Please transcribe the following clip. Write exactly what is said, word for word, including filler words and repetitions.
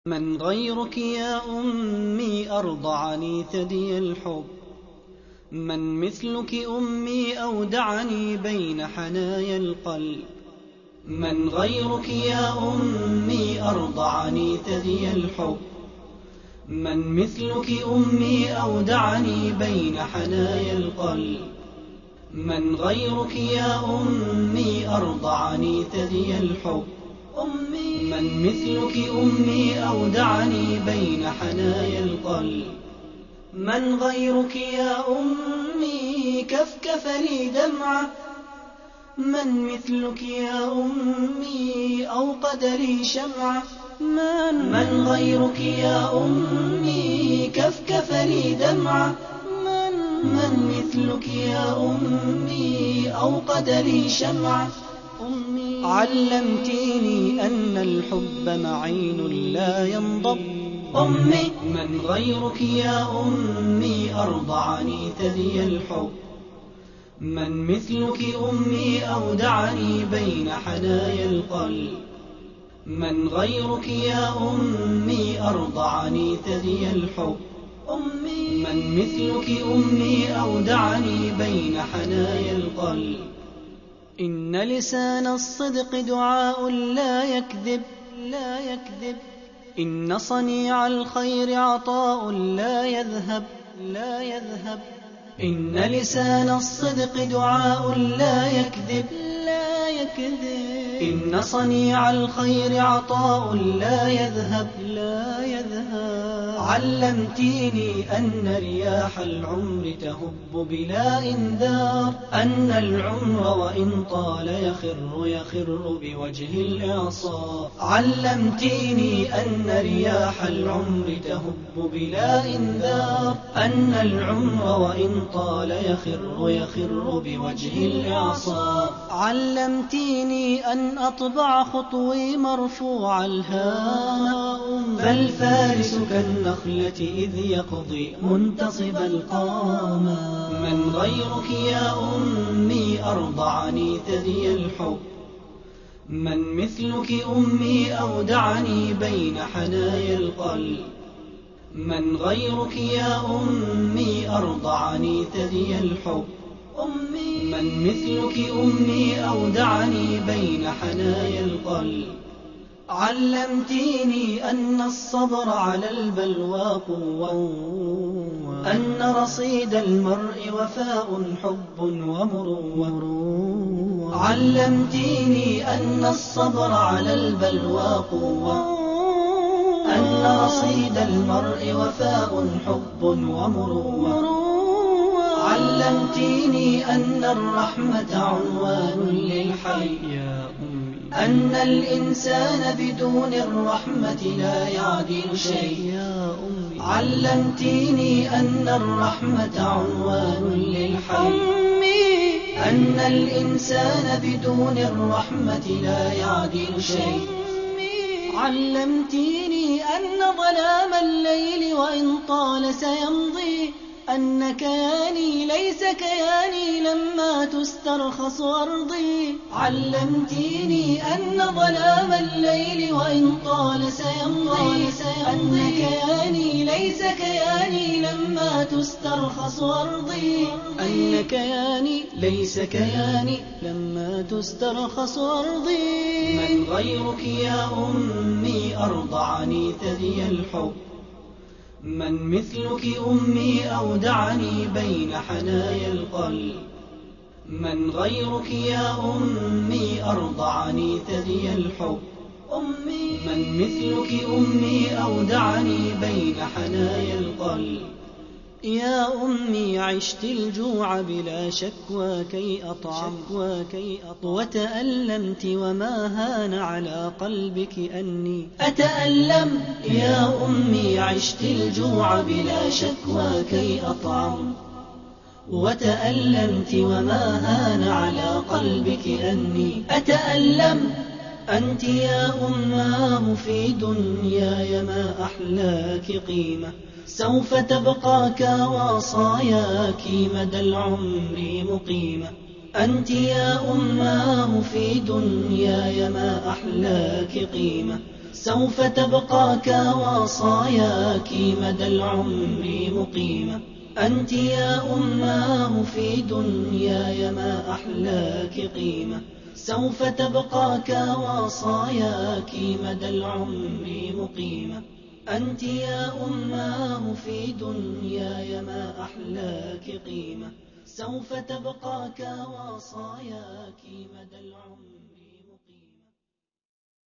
من غيرك يا أمي أرضعني ثدي الحب؟ من مثلك أمي أودعني بين حنايا القلب؟ من غيرك يا أمي أرضعني ثدي الحب؟ من مثلك أمي أودعني بين حنايا القلب؟ من غيرك يا أمي أرضعني ثدي الحب؟ أمي من مثلك أمي أودعني بين حنايا القلب؟ من غيرك يا أمي كفكف لي دمعة؟ من مثلك يا أمي أوقد لي شمعة؟ من, من غيرك يا أمي كفكف لي دمعة؟ من, من مثلك يا أمي أوقد لي شمعة؟ أمي علمتيني أن الحب معين لا ينضب. أمي من غيرك يا أمي أرضعني ثدي الحب؟ من مثلك أمي أودعني بين حنايا القلب؟ من غيرك يا أمي أرضعني ثدي الحب؟ أمي من مثلك أمي أودعني بين حنايا القلب؟ إن لسان الصدق دعاء لا يكذب لا يكذب، إن صنيع الخير عطاء لا يذهب لا يذهب، إن لسان الصدق دعاء لا يكذب لا يكذب، إن صنيع الخير عطاء لا يذهب لا يذهب. علمتيني أن رياح العمر تهب بلا إنذار، أن العمر وإن طال يخر يخر بوجه الإعصار. علمتيني أن رياح العمر تهب بلا إنذار، أن العمر وإن طال يخر يخر بوجه الإعصار. علمتيني أن أطبع خطوي مرفوع الهام، فالفارس كالنخلة إذ يقضي منتصب القامة. من غيرك يا أمي أرضعني ثدي الحب؟ من مثلك أمي أودعني بين حنايا القلب؟ من غيرك يا أمي أرضعني ثدي الحب؟ أمي من مثلك أمي أودعني بين حنايا القلب؟ علمتيني أن الصبر على البلوى قوة، أن رصيد المرء وفاء حب ومروة. علمتيني أن الصبر على البلوى قوة، أن رصيد المرء وفاء حب ومروة. علمتيني أن الرحمة عنوان للحي، أن الإنسان بدون الرحمة لا يعدل شيء. علمتيني أن الرحمة عنوان للحي، أن الإنسان بدون الرحمة لا يعدل شيء. علمتيني أن ظلام الليل وإن طال سيمضي، أن كياني ليس كياني لما تسترخص أرضي. علمتيني أن ظلام الليل وإن طال سيمضي، أن كياني ليس كياني لما تسترخص أرضي. أن كياني ليس كياني لما تسترخص أرضي. من غيرك يا أمي أرضعني ثدي الحب؟ من مثلك أمي أودعني بين حنايا القلب؟ من غيرك يا أمي أرضعني ثدي الحب؟ أمي من مثلك أمي أودعني بين حنايا القلب؟ يا أمي عشت الجوع بلا شكوى كي أطعم، وتألمت وما هان على قلبك أني أتألم. يا أمي عشت الجوع بلا شكوى كي أطعم، وتألمت وما هان على قلبك أني أتألم. أنت يا أماه في دنياي ما أحلاك قيمة، سوف تبقى كوصاياك مدى العمر مقيمة. أنت يا أماه في دنياي ما أحلاك قيمة، سوف تبقى كوصاياك مدى العمر مقيمة. أنت يا أماه في دنياي ما أحلاك قيمة. سوف تبقى كوصاياك مدى العمر مقيمة. أنت يا أماه في دنياي ما أحلاك قيمة. سوف تبقى كوصاياك مدى العمر